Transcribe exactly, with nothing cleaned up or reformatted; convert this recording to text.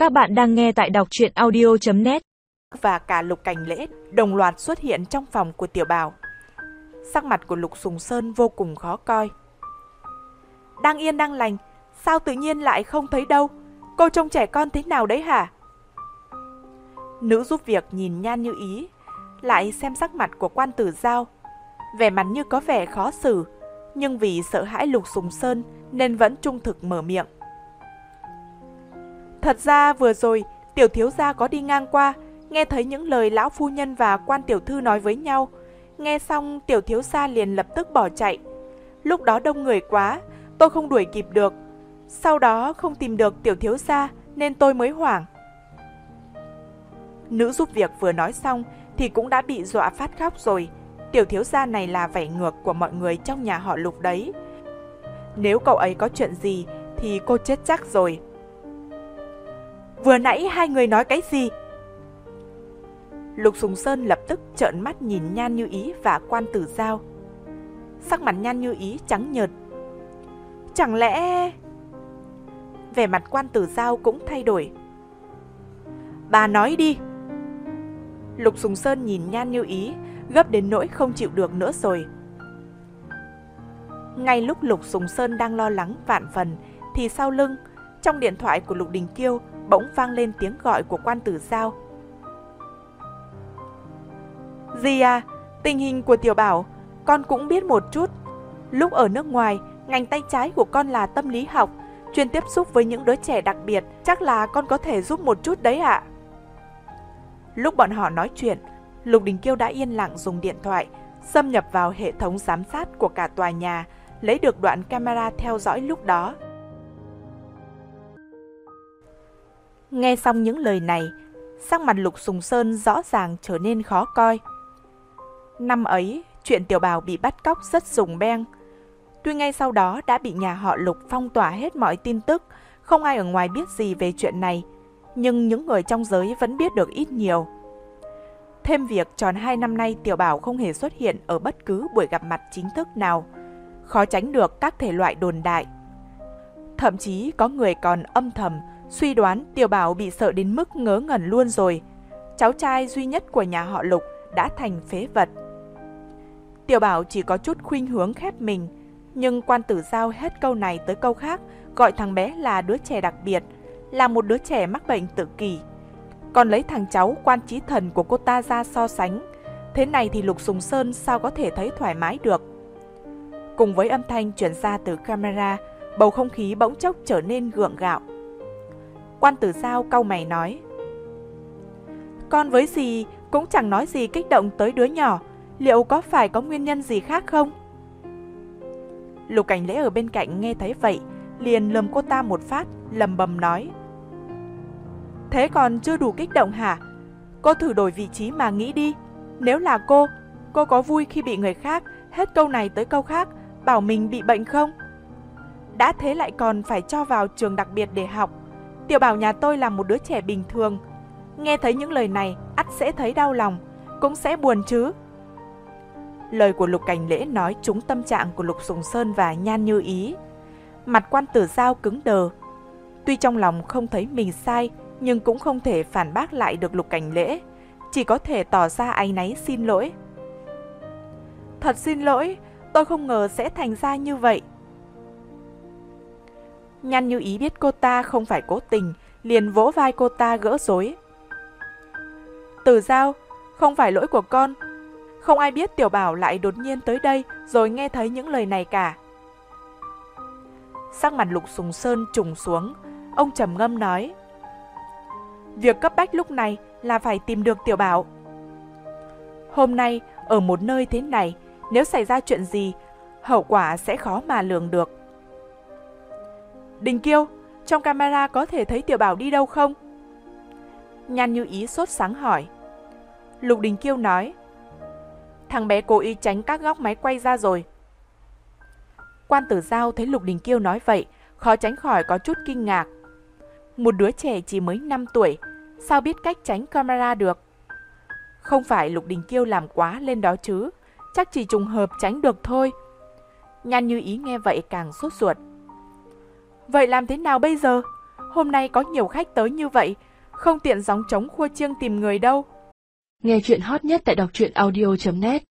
Các bạn đang nghe tại đọc truyện audio chấm net. Và cả Lục Cảnh Lễ đồng loạt xuất hiện trong phòng của Tiểu Bảo. Sắc mặt của Lục Sùng Sơn vô cùng khó coi. Đang yên đang lành, sao tự nhiên lại không thấy đâu? Cô trông trẻ con thế nào đấy hả? Nữ giúp việc nhìn Nhan Như Ý, lại xem sắc mặt của Quan Tử Giao. Vẻ mặt như có vẻ khó xử, nhưng vì sợ hãi Lục Sùng Sơn nên vẫn trung thực mở miệng. Thật ra vừa rồi tiểu thiếu gia có đi ngang qua, nghe thấy những lời lão phu nhân và Quan tiểu thư nói với nhau. Nghe xong tiểu thiếu gia liền lập tức bỏ chạy. Lúc đó đông người quá, tôi không đuổi kịp được. Sau đó không tìm được tiểu thiếu gia nên tôi mới hoảng. Nữ giúp việc vừa nói xong thì cũng đã bị dọa phát khóc rồi. Tiểu thiếu gia này là vảy ngược của mọi người trong nhà họ Lục đấy. Nếu cậu ấy có chuyện gì thì cô chết chắc rồi. Vừa nãy hai người nói cái gì? Lục Sùng Sơn lập tức trợn mắt nhìn Nhan Như Ý và Quan Tử Giao. Sắc mặt Nhan Như Ý trắng nhợt. Chẳng lẽ... Vẻ mặt Quan Tử Giao cũng thay đổi. Bà nói đi. Lục Sùng Sơn nhìn Nhan Như Ý, gấp đến nỗi không chịu được nữa rồi. Ngay lúc Lục Sùng Sơn đang lo lắng vạn phần, thì sau lưng, trong điện thoại của Lục Đình Kiêu bỗng vang lên tiếng gọi của Quan Tử Giao. Dì à, tình hình của Tiểu Bảo, con cũng biết một chút. Lúc ở nước ngoài, ngành tay trái của con là tâm lý học, chuyên tiếp xúc với những đứa trẻ đặc biệt, chắc là con có thể giúp một chút đấy ạ. Lúc bọn họ nói chuyện, Lục Đình Kiêu đã yên lặng dùng điện thoại, xâm nhập vào hệ thống giám sát của cả tòa nhà, lấy được đoạn camera theo dõi lúc đó. Nghe xong những lời này, sắc mặt Lục Sùng Sơn rõ ràng trở nên khó coi. Năm ấy, chuyện Tiểu Bảo bị bắt cóc rất rùng beng. Tuy ngay sau đó đã bị nhà họ Lục phong tỏa hết mọi tin tức, không ai ở ngoài biết gì về chuyện này, nhưng những người trong giới vẫn biết được ít nhiều. Thêm việc tròn hai năm nay Tiểu Bảo không hề xuất hiện ở bất cứ buổi gặp mặt chính thức nào, khó tránh được các thể loại đồn đại. Thậm chí có người còn âm thầm suy đoán Tiểu Bảo bị sợ đến mức ngớ ngẩn luôn rồi. Cháu trai duy nhất của nhà họ Lục đã thành phế vật. Tiểu Bảo chỉ có chút khuynh hướng khép mình, nhưng Quan Tử Giao hết câu này tới câu khác, gọi thằng bé là đứa trẻ đặc biệt, là một đứa trẻ mắc bệnh tự kỷ. Còn lấy thằng cháu Quan Chí Thần của cô ta ra so sánh. Thế này thì Lục Sùng Sơn sao có thể thấy thoải mái được. Cùng với âm thanh truyền ra từ camera, bầu không khí bỗng chốc trở nên gượng gạo. Quan Tử Giao cau mày nói: Con với dì cũng chẳng nói gì kích động tới đứa nhỏ, liệu có phải có nguyên nhân gì khác không? Lục Cảnh Lễ ở bên cạnh nghe thấy vậy, liền lườm cô ta một phát, lầm bầm nói: Thế còn chưa đủ kích động hả? Cô thử đổi vị trí mà nghĩ đi. Nếu là cô, cô có vui khi bị người khác hết câu này tới câu khác bảo mình bị bệnh không? Đã thế lại còn phải cho vào trường đặc biệt để học. Tiểu Bảo nhà tôi là một đứa trẻ bình thường. Nghe thấy những lời này, ắt sẽ thấy đau lòng, cũng sẽ buồn chứ. Lời của Lục Cảnh Lễ nói trúng tâm trạng của Lục Sùng Sơn và Nhan Như Ý. Mặt Quan Tử Giao cứng đờ. Tuy trong lòng không thấy mình sai, nhưng cũng không thể phản bác lại được Lục Cảnh Lễ, chỉ có thể tỏ ra áy náy xin lỗi. Thật xin lỗi, tôi không ngờ sẽ thành ra như vậy. Nhan Như Ý biết cô ta không phải cố tình, liền vỗ vai cô ta gỡ rối. Tử Giao, không phải lỗi của con. Không ai biết Tiểu Bảo lại đột nhiên tới đây rồi nghe thấy những lời này cả. Sắc mặt Lục Sùng Sơn trùng xuống, ông trầm ngâm nói: Việc cấp bách lúc này là phải tìm được Tiểu Bảo. Hôm nay, ở một nơi thế này, nếu xảy ra chuyện gì, hậu quả sẽ khó mà lường được. Đình Kiêu, trong camera có thể thấy Tiểu Bảo đi đâu không? Nhan Như Ý sốt sắng hỏi. Lục Đình Kiêu nói: Thằng bé cố ý tránh các góc máy quay ra rồi. Quan Tử Giao thấy Lục Đình Kiêu nói vậy, khó tránh khỏi có chút kinh ngạc. Một đứa trẻ chỉ mới năm tuổi, sao biết cách tránh camera được? Không phải Lục Đình Kiêu làm quá lên đó chứ, chắc chỉ trùng hợp tránh được thôi. Nhan Như Ý nghe vậy càng sốt ruột. Vậy làm thế nào bây giờ? Hôm nay có nhiều khách tới như vậy, không tiện gióng trống khua chiêng tìm người đâu. Nghe chuyện hot nhất tại đọc truyện audio chấm net